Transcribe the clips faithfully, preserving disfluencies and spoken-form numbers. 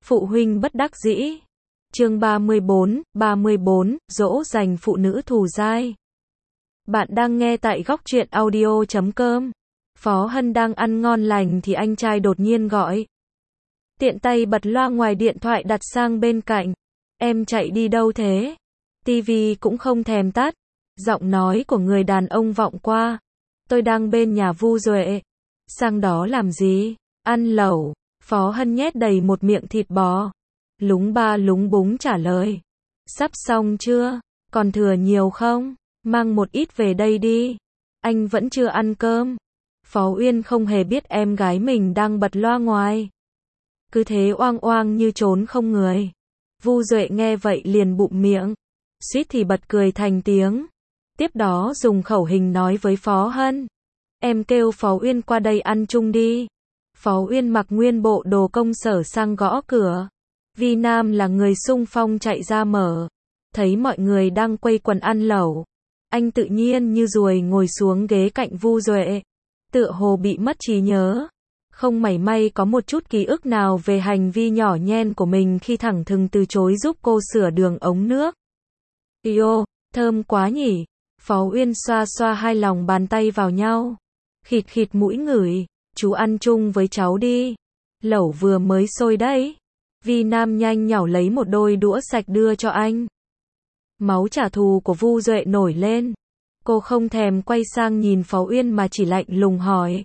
Phụ huynh bất đắc dĩ. Chương ba mươi bốn, ba mươi bốn, dỗ dành phụ nữ thù dai. Bạn đang nghe tại góc truyện audio chấm com. Phó Hân đang ăn ngon lành thì anh trai đột nhiên gọi. Tiện tay bật loa ngoài điện thoại đặt sang bên cạnh. Em chạy đi đâu thế? Tivi cũng không thèm tắt. Giọng nói của người đàn ông vọng qua. Tôi đang bên nhà Vu Duệ. Sang đó làm gì? Ăn lẩu. Phó Hân nhét đầy một miệng thịt bò. Lúng ba lúng búng trả lời. Sắp xong chưa? Còn thừa nhiều không? Mang một ít về đây đi. Anh vẫn chưa ăn cơm. Phó Uyên không hề biết em gái mình đang bật loa ngoài. Cứ thế oang oang như trốn không người. Vu Duệ nghe vậy liền bụm miệng. Suýt thì bật cười thành tiếng. Tiếp đó dùng khẩu hình nói với Phó Hân. Em kêu Phó Uyên qua đây ăn chung đi. Phó Uyên mặc nguyên bộ đồ công sở sang gõ cửa. Vi Nam là người xung phong chạy ra mở. Thấy mọi người đang quây quần ăn lẩu. Anh tự nhiên như ruồi ngồi xuống ghế cạnh Vu Duệ. Tựa hồ bị mất trí nhớ. Không mảy may có một chút ký ức nào về hành vi nhỏ nhen của mình khi thẳng thừng từ chối giúp cô sửa đường ống nước. Yêu, thơm quá nhỉ. Phó Uyên xoa xoa hai lòng bàn tay vào nhau. Khịt khịt mũi ngửi. Chú ăn chung với cháu đi. Lẩu vừa mới sôi đấy. Vi Nam nhanh nhảu lấy một đôi đũa sạch đưa cho anh. Máu trả thù của Vu Duệ nổi lên. Cô không thèm quay sang nhìn Phó Uyên mà chỉ lạnh lùng hỏi.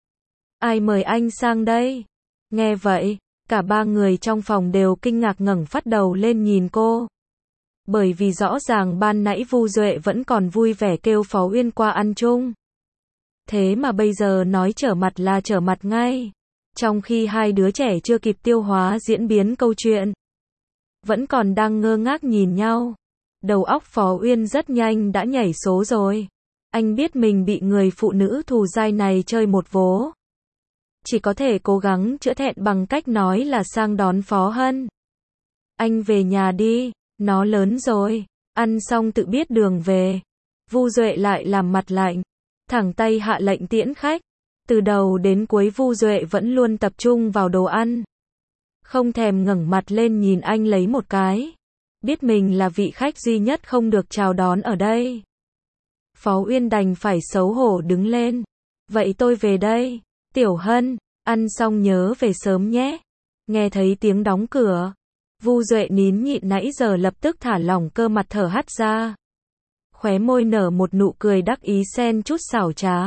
Ai mời anh sang đây? Nghe vậy, cả ba người trong phòng đều kinh ngạc ngẩng phát đầu lên nhìn cô. Bởi vì rõ ràng ban nãy Vu Duệ vẫn còn vui vẻ kêu Phó Uyên qua ăn chung. Thế mà bây giờ nói trở mặt là trở mặt ngay. Trong khi hai đứa trẻ chưa kịp tiêu hóa diễn biến câu chuyện. Vẫn còn đang ngơ ngác nhìn nhau. Đầu óc Phó Uyên rất nhanh đã nhảy số rồi. Anh biết mình bị người phụ nữ thù dai này chơi một vố. Chỉ có thể cố gắng chữa thẹn bằng cách nói là sang đón Phó Hân. Anh về nhà đi, nó lớn rồi, ăn xong tự biết đường về. Vu Duệ lại làm mặt lạnh, thẳng tay hạ lệnh tiễn khách. Từ đầu đến cuối Vu Duệ vẫn luôn tập trung vào đồ ăn. Không thèm ngẩng mặt lên nhìn anh lấy một cái. Biết mình là vị khách duy nhất không được chào đón ở đây. Phó Uyên đành phải xấu hổ đứng lên. Vậy tôi về đây. Tiểu Hân, ăn xong nhớ về sớm nhé. Nghe thấy tiếng đóng cửa. Vu Duệ nín nhịn nãy giờ lập tức thả lỏng cơ mặt thở hắt ra. Khóe môi nở một nụ cười đắc ý xen chút xảo trá.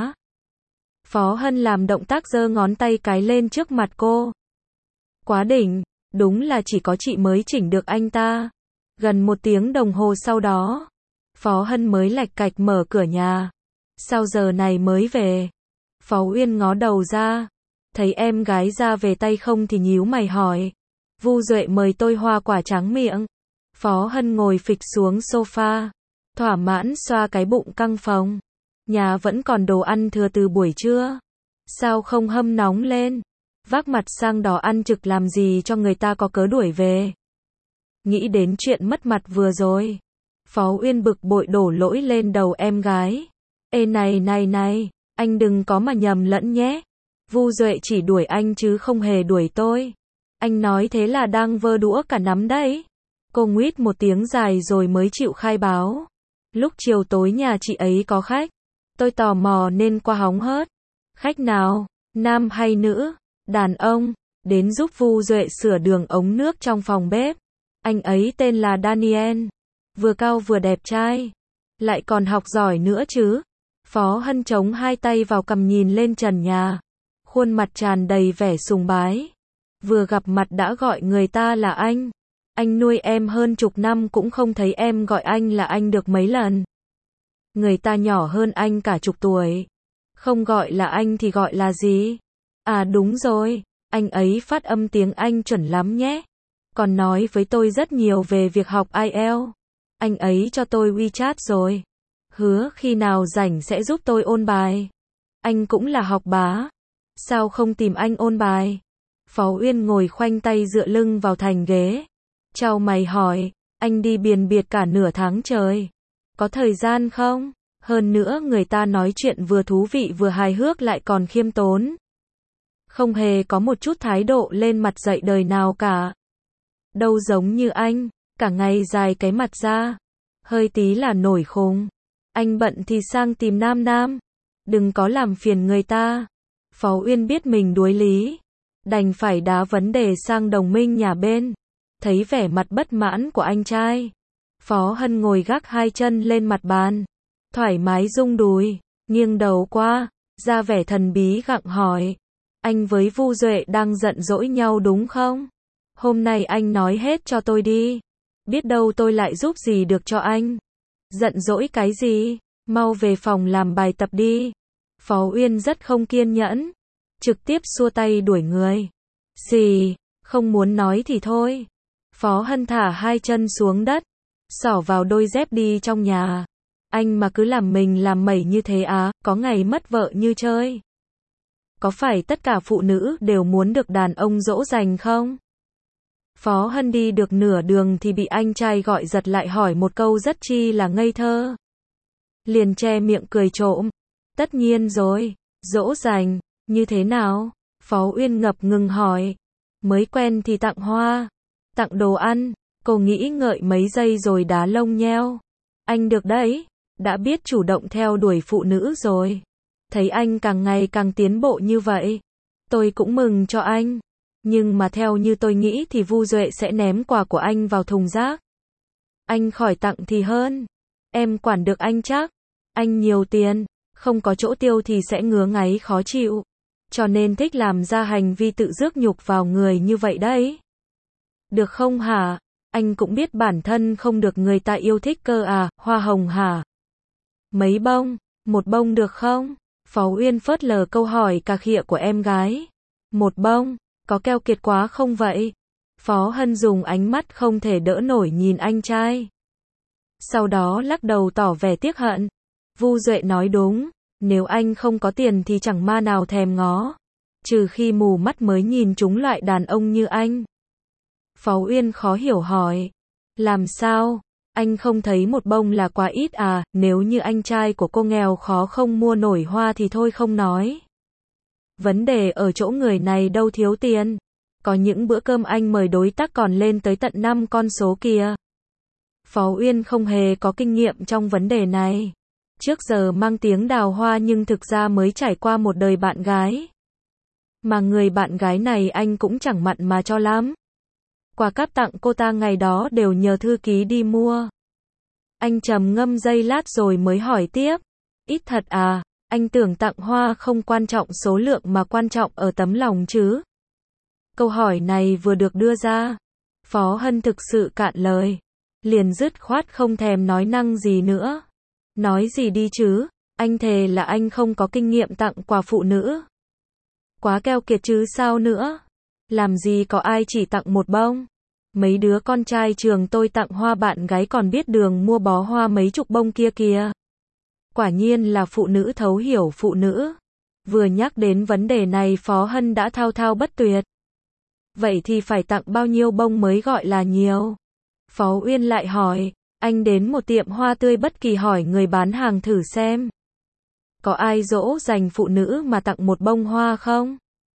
Phó Hân làm động tác giơ ngón tay cái lên trước mặt cô. Quá đỉnh, đúng là chỉ có chị mới chỉnh được anh ta. Gần một tiếng đồng hồ sau đó, Phó Hân mới lạch cạch mở cửa nhà. Sao giờ này mới về? Phó Uyên ngó đầu ra, thấy em gái ra về tay không thì nhíu mày hỏi. Vu Duệ mời tôi hoa quả tráng miệng. Phó Hân ngồi phịch xuống sofa, thỏa mãn xoa cái bụng căng phồng. Nhà vẫn còn đồ ăn thừa từ buổi trưa. Sao không hâm nóng lên? Vác mặt sang đó ăn trực làm gì cho người ta có cớ đuổi về. Nghĩ đến chuyện mất mặt vừa rồi. Phó Uyên bực bội đổ lỗi lên đầu em gái. Ê này này này, anh đừng có mà nhầm lẫn nhé. Vu Duệ chỉ đuổi anh chứ không hề đuổi tôi. Anh nói thế là đang vơ đũa cả nắm đấy. Cô nguýt một tiếng dài rồi mới chịu khai báo. Lúc chiều tối nhà chị ấy có khách. Tôi tò mò nên qua hóng hớt. Khách nào? Nam hay nữ? Đàn ông. Đến giúp Vu Duệ sửa đường ống nước trong phòng bếp. Anh ấy tên là Daniel. Vừa cao vừa đẹp trai. Lại còn học giỏi nữa chứ. Phó Hân chống hai tay vào cằm nhìn lên trần nhà. Khuôn mặt tràn đầy vẻ sùng bái. Vừa gặp mặt đã gọi người ta là anh. Anh nuôi em hơn chục năm cũng không thấy em gọi anh là anh được mấy lần. Người ta nhỏ hơn anh cả chục tuổi. Không gọi là anh thì gọi là gì? À đúng rồi, anh ấy phát âm tiếng Anh chuẩn lắm nhé. Còn nói với tôi rất nhiều về việc học ai eo. Anh ấy cho tôi WeChat rồi. Hứa khi nào rảnh sẽ giúp tôi ôn bài. Anh cũng là học bá. Sao không tìm anh ôn bài? Phó Uyên ngồi khoanh tay dựa lưng vào thành ghế. Chau mày hỏi, anh đi biền biệt cả nửa tháng trời. Có thời gian không? Hơn nữa người ta nói chuyện vừa thú vị vừa hài hước lại còn khiêm tốn. Không hề có một chút thái độ lên mặt dạy đời nào cả. đâu giống như anh, cả ngày dài cái mặt ra, hơi tí là nổi khùng. Anh bận thì sang tìm Nam Nam, đừng có làm phiền người ta. Phó Uyên biết mình đuối lý, đành phải đá vấn đề sang đồng minh nhà bên. Thấy vẻ mặt bất mãn của anh trai, Phó Hân ngồi gác hai chân lên mặt bàn, thoải mái rung đùi, nghiêng đầu qua, ra vẻ thần bí gặng hỏi, anh với Vu Duệ đang giận dỗi nhau đúng không? Hôm nay anh nói hết cho tôi đi, biết đâu tôi lại giúp gì được cho anh. Giận dỗi cái gì, mau về phòng làm bài tập đi. Phó Uyên rất không kiên nhẫn, trực tiếp xua tay đuổi người. Xì, không muốn nói thì thôi. Phó Hân thả hai chân xuống đất, xỏ vào đôi dép đi trong nhà. Anh mà cứ làm mình làm mẩy như thế á, có ngày mất vợ như chơi. Có phải tất cả phụ nữ đều muốn được đàn ông dỗ dành không? Phó Hân đi được nửa đường thì bị anh trai gọi giật lại hỏi một câu rất chi là ngây thơ. Liền che miệng cười trộm. Tất nhiên rồi, dỗ dành, như thế nào? Phó Uyên ngập ngừng hỏi. Mới quen thì tặng hoa, tặng đồ ăn. Cô nghĩ ngợi mấy giây rồi đá lông nheo. Anh được đấy, đã biết chủ động theo đuổi phụ nữ rồi. Thấy anh càng ngày càng tiến bộ như vậy, tôi cũng mừng cho anh. Nhưng mà theo như tôi nghĩ thì Vu Duệ sẽ ném quà của anh vào thùng rác. Anh khỏi tặng thì hơn. Em quản được anh chắc. Anh nhiều tiền, không có chỗ tiêu thì sẽ ngứa ngáy khó chịu. Cho nên thích làm ra hành vi tự rước nhục vào người như vậy đấy. Được không hả? Anh cũng biết bản thân không được người ta yêu thích cơ à, hoa hồng hả? Mấy bông, một bông được không? Phó Uyên phớt lờ câu hỏi cà khịa của em gái. Một bông, có keo kiệt quá không vậy? Phó Hân dùng ánh mắt không thể đỡ nổi nhìn anh trai. Sau đó lắc đầu tỏ vẻ tiếc hận. Vu Duệ nói đúng, nếu anh không có tiền thì chẳng ma nào thèm ngó. Trừ khi mù mắt mới nhìn trúng loại đàn ông như anh. Phó Uyên khó hiểu hỏi. Làm sao? Anh không thấy một bông là quá ít à, nếu như anh trai của cô nghèo khó không mua nổi hoa thì thôi không nói. Vấn đề ở chỗ người này đâu thiếu tiền. Có những bữa cơm anh mời đối tác còn lên tới tận năm con số kìa. Phó Uyên không hề có kinh nghiệm trong vấn đề này. Trước giờ mang tiếng đào hoa nhưng thực ra mới trải qua một đời bạn gái. Mà người bạn gái này anh cũng chẳng mặn mà cho lắm. Quà cáp tặng cô ta ngày đó đều nhờ thư ký đi mua. Anh trầm ngâm giây lát rồi mới hỏi tiếp. Ít thật à, anh tưởng tặng hoa không quan trọng số lượng mà quan trọng ở tấm lòng chứ. Câu hỏi này vừa được đưa ra, Phó Hân thực sự cạn lời. Liền dứt khoát không thèm nói năng gì nữa. Nói gì đi chứ, anh thề là anh không có kinh nghiệm tặng quà phụ nữ. Quá keo kiệt chứ sao nữa. Làm gì có ai chỉ tặng một bông. Mấy đứa con trai trường tôi tặng hoa bạn gái còn biết đường mua bó hoa mấy chục bông kia kìa. Quả nhiên là phụ nữ thấu hiểu phụ nữ. Vừa nhắc đến vấn đề này Phó Hân đã thao thao bất tuyệt. Vậy thì phải tặng bao nhiêu bông mới gọi là nhiều? Phó Uyên lại hỏi. Anh đến một tiệm hoa tươi bất kỳ hỏi người bán hàng thử xem. Có ai dỗ dành phụ nữ mà tặng một bông hoa không?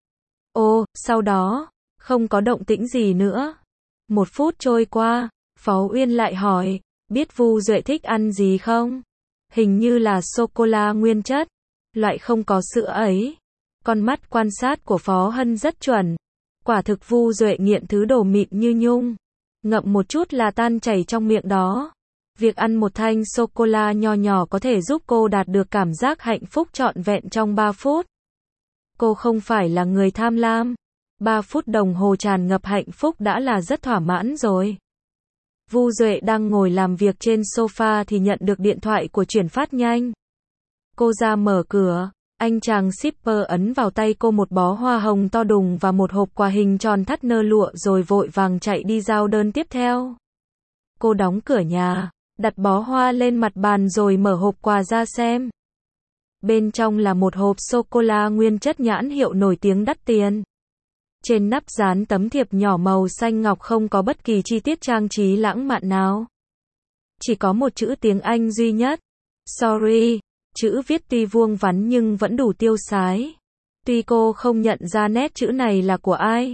Ồ, sau đó, không có động tĩnh gì nữa. Một phút trôi qua, Phó Uyên lại hỏi, biết Vu Duệ thích ăn gì không? Hình như là sô-cô-la nguyên chất, loại không có sữa ấy. Con mắt quan sát của Phó Hân rất chuẩn. Quả thực Vu Duệ nghiện thứ đồ mịn như nhung. Ngậm một chút là tan chảy trong miệng đó. Việc ăn một thanh sô-cô-la nho nhỏ có thể giúp cô đạt được cảm giác hạnh phúc trọn vẹn trong ba phút. Cô không phải là người tham lam. ba phút đồng hồ tràn ngập hạnh phúc đã là rất thỏa mãn rồi. Vu Duệ đang ngồi làm việc trên sofa thì nhận được điện thoại của chuyển phát nhanh. Cô ra mở cửa, anh chàng shipper ấn vào tay cô một bó hoa hồng to đùng và một hộp quà hình tròn thắt nơ lụa rồi vội vàng chạy đi giao đơn tiếp theo. Cô đóng cửa nhà, đặt bó hoa lên mặt bàn rồi mở hộp quà ra xem. Bên trong là một hộp sô-cô-la nguyên chất nhãn hiệu nổi tiếng đắt tiền. Trên nắp dán tấm thiệp nhỏ màu xanh ngọc không có bất kỳ chi tiết trang trí lãng mạn nào. Chỉ có một chữ tiếng Anh duy nhất. Sorry. Chữ viết tuy vuông vắn nhưng vẫn đủ tiêu sái. Tuy cô không nhận ra nét chữ này là của ai,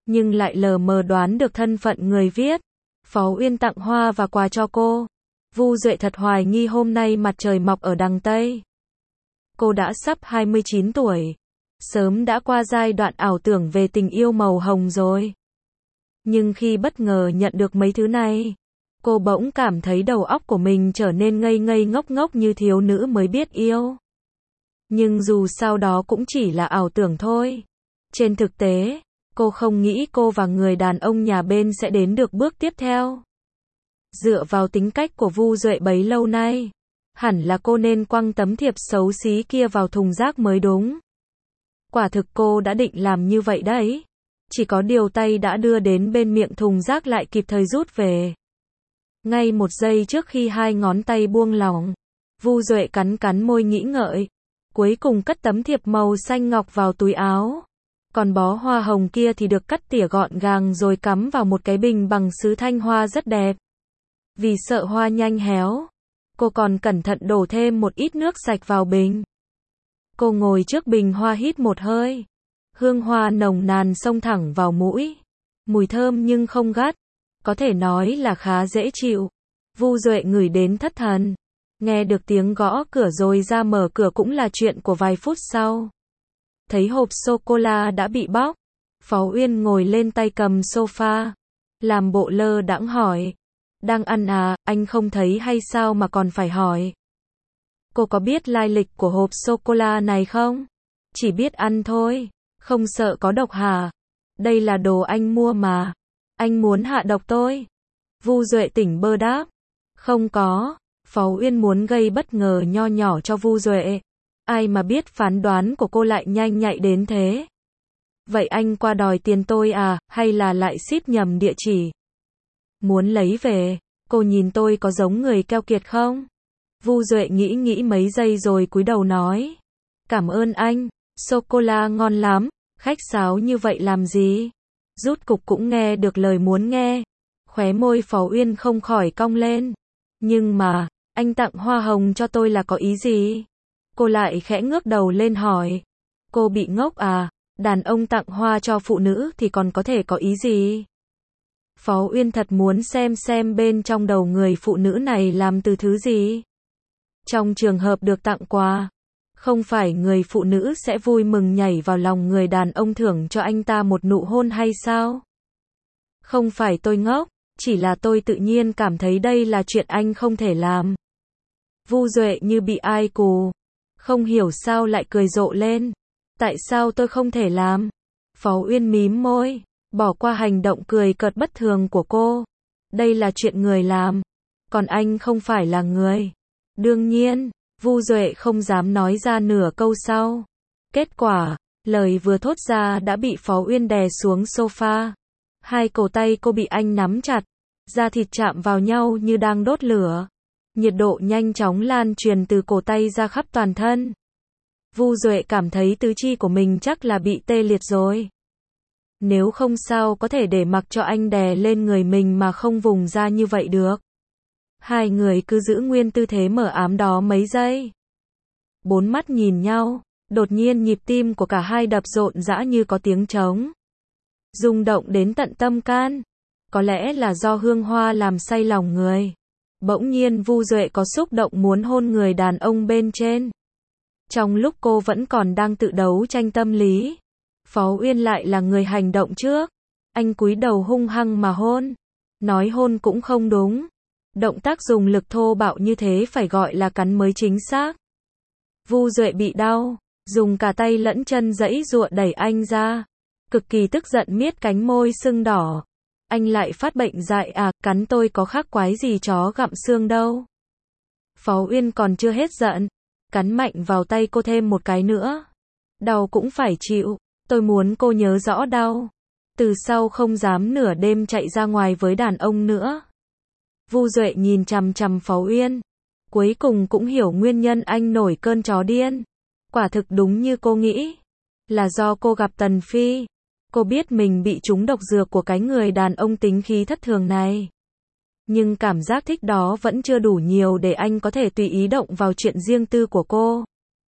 nhưng lại lờ mờ đoán được thân phận người viết. Phó Uyên tặng hoa và quà cho cô. Vu Duệ thật hoài nghi hôm nay mặt trời mọc ở đằng Tây. Cô đã sắp hai mươi chín tuổi, sớm đã qua giai đoạn ảo tưởng về tình yêu màu hồng rồi. Nhưng khi bất ngờ nhận được mấy thứ này, cô bỗng cảm thấy đầu óc của mình trở nên ngây ngây ngốc ngốc như thiếu nữ mới biết yêu. Nhưng dù sao đó cũng chỉ là ảo tưởng thôi. Trên thực tế, cô không nghĩ cô và người đàn ông nhà bên sẽ đến được bước tiếp theo. Dựa vào tính cách của Vu Duệ bấy lâu nay, hẳn là cô nên quăng tấm thiệp xấu xí kia vào thùng rác mới đúng. Quả thực cô đã định làm như vậy đấy. Chỉ có điều tay đã đưa đến bên miệng thùng rác lại kịp thời rút về. Ngay một giây trước khi hai ngón tay buông lỏng, Vu Duệ cắn cắn môi nghĩ ngợi. Cuối cùng cất tấm thiệp màu xanh ngọc vào túi áo. Còn bó hoa hồng kia thì được cắt tỉa gọn gàng rồi cắm vào một cái bình bằng sứ thanh hoa rất đẹp. Vì sợ hoa nhanh héo, cô còn cẩn thận đổ thêm một ít nước sạch vào bình. Cô ngồi trước bình hoa hít một hơi. Hương hoa nồng nàn xông thẳng vào mũi. Mùi thơm nhưng không gắt. Có thể nói là khá dễ chịu. Vu Duệ ngửi đến thất thần. Nghe được tiếng gõ cửa rồi ra mở cửa cũng là chuyện của vài phút sau. Thấy hộp sô-cô-la đã bị bóc. Phó Uyên ngồi lên tay cầm sofa. Làm bộ lơ đãng hỏi. Đang ăn à, anh không thấy hay sao mà còn phải hỏi. Cô có biết lai lịch của hộp sô-cô-la này không? Chỉ biết ăn thôi. Không sợ có độc hả? Đây là đồ anh mua mà. Anh muốn hạ độc tôi. Vu Duệ tỉnh bơ đáp. Không có. Phó Uyên muốn gây bất ngờ nho nhỏ cho Vu Duệ. Ai mà biết phán đoán của cô lại nhanh nhạy đến thế. Vậy anh qua đòi tiền tôi à, hay là lại ship nhầm địa chỉ? Muốn lấy về, cô nhìn tôi có giống người keo kiệt không? Vu Duệ nghĩ nghĩ mấy giây rồi cúi đầu nói. Cảm ơn anh, sô-cô-la ngon lắm, khách sáo như vậy làm gì? Rút cục cũng nghe được lời muốn nghe. Khóe môi Phó Uyên không khỏi cong lên. Nhưng mà, anh tặng hoa hồng cho tôi là có ý gì? Cô lại khẽ ngước đầu lên hỏi. Cô bị ngốc à? Đàn ông tặng hoa cho phụ nữ thì còn có thể có ý gì? Phó Uyên thật muốn xem xem bên trong đầu người phụ nữ này làm từ thứ gì. Trong trường hợp được tặng quà, không phải người phụ nữ sẽ vui mừng nhảy vào lòng người đàn ông thưởng cho anh ta một nụ hôn hay sao? Không phải tôi ngốc, chỉ là tôi tự nhiên cảm thấy đây là chuyện anh không thể làm. Vu Duệ như bị ai cù. Không hiểu sao lại cười rộ lên. Tại sao tôi không thể làm? Phó Uyên mím môi, bỏ qua hành động cười cợt bất thường của cô. Đây là chuyện người làm, còn anh không phải là người. Đương nhiên, Vu Duệ không dám nói ra nửa câu sau. Kết quả, lời vừa thốt ra đã bị Phó Uyên đè xuống sofa. Hai cổ tay cô bị anh nắm chặt, da thịt chạm vào nhau như đang đốt lửa. Nhiệt độ nhanh chóng lan truyền từ cổ tay ra khắp toàn thân. Vu Duệ cảm thấy tứ chi của mình chắc là bị tê liệt rồi. Nếu không sao có thể để mặc cho anh đè lên người mình mà không vùng ra như vậy được. Hai người cứ giữ nguyên tư thế mờ ám đó mấy giây. Bốn mắt nhìn nhau, đột nhiên nhịp tim của cả hai đập rộn rã như có tiếng trống. Rung động đến tận tâm can. Có lẽ là do hương hoa làm say lòng người. Bỗng nhiên Vu Duệ có xúc động muốn hôn người đàn ông bên trên. Trong lúc cô vẫn còn đang tự đấu tranh tâm lý, Phó Uyên lại là người hành động trước. Anh cúi đầu hung hăng mà hôn. Nói hôn cũng không đúng. Động tác dùng lực thô bạo như thế phải gọi là cắn mới chính xác. Vu Duệ bị đau, dùng cả tay lẫn chân giãy giụa đẩy anh ra. Cực kỳ tức giận miết cánh môi sưng đỏ. Anh lại phát bệnh dại à, cắn tôi có khác quái gì chó gặm xương đâu. Phó Uyên còn chưa hết giận, cắn mạnh vào tay cô thêm một cái nữa. Đau cũng phải chịu, tôi muốn cô nhớ rõ đau. Từ sau không dám nửa đêm chạy ra ngoài với đàn ông nữa. Vu Duệ nhìn chằm chằm Phó Uyên. Cuối cùng cũng hiểu nguyên nhân anh nổi cơn chó điên. Quả thực đúng như cô nghĩ. Là do cô gặp Tần Phi. Cô biết mình bị trúng độc dược của cái người đàn ông tính khí thất thường này. Nhưng cảm giác thích đó vẫn chưa đủ nhiều để anh có thể tùy ý động vào chuyện riêng tư của cô.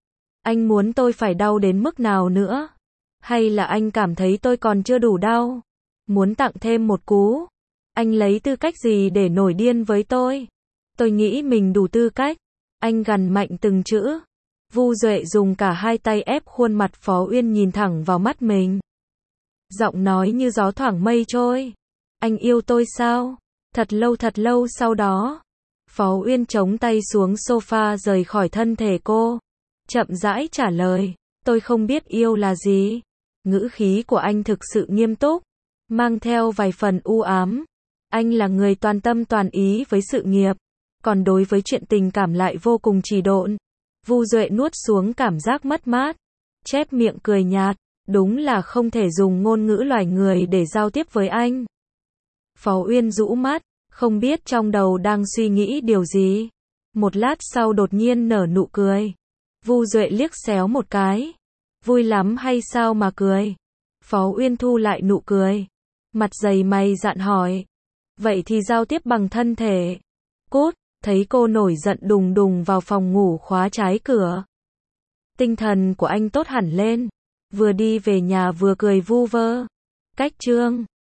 Anh muốn tôi phải đau đến mức nào nữa? Hay là anh cảm thấy tôi còn chưa đủ đau? Muốn tặng thêm một cú. Anh lấy tư cách gì để nổi điên với tôi? Tôi nghĩ mình đủ tư cách. Anh gằn mạnh từng chữ. Vu Duệ dùng cả hai tay ép khuôn mặt Phó Uyên nhìn thẳng vào mắt mình. Giọng nói như gió thoảng mây trôi. Anh yêu tôi sao? Thật lâu thật lâu sau đó. Phó Uyên chống tay xuống sofa rời khỏi thân thể cô. Chậm rãi trả lời. Tôi không biết yêu là gì. Ngữ khí của anh thực sự nghiêm túc. Mang theo vài phần u ám. Anh là người toàn tâm toàn ý với sự nghiệp. Còn đối với chuyện tình cảm lại vô cùng trì độn. Vu Duệ nuốt xuống cảm giác mất mát. Chép miệng cười nhạt. Đúng là không thể dùng ngôn ngữ loài người để giao tiếp với anh. Phó Uyên rũ mắt. Không biết trong đầu đang suy nghĩ điều gì. Một lát sau đột nhiên nở nụ cười. Vu Duệ liếc xéo một cái. Vui lắm hay sao mà cười? Phó Uyên thu lại nụ cười. Mặt dày mày dạn hỏi. Vậy thì giao tiếp bằng thân thể. Cút, thấy cô nổi giận đùng đùng vào phòng ngủ khóa trái cửa. Tinh thần của anh tốt hẳn lên. Vừa đi về nhà vừa cười vu vơ. Cách chương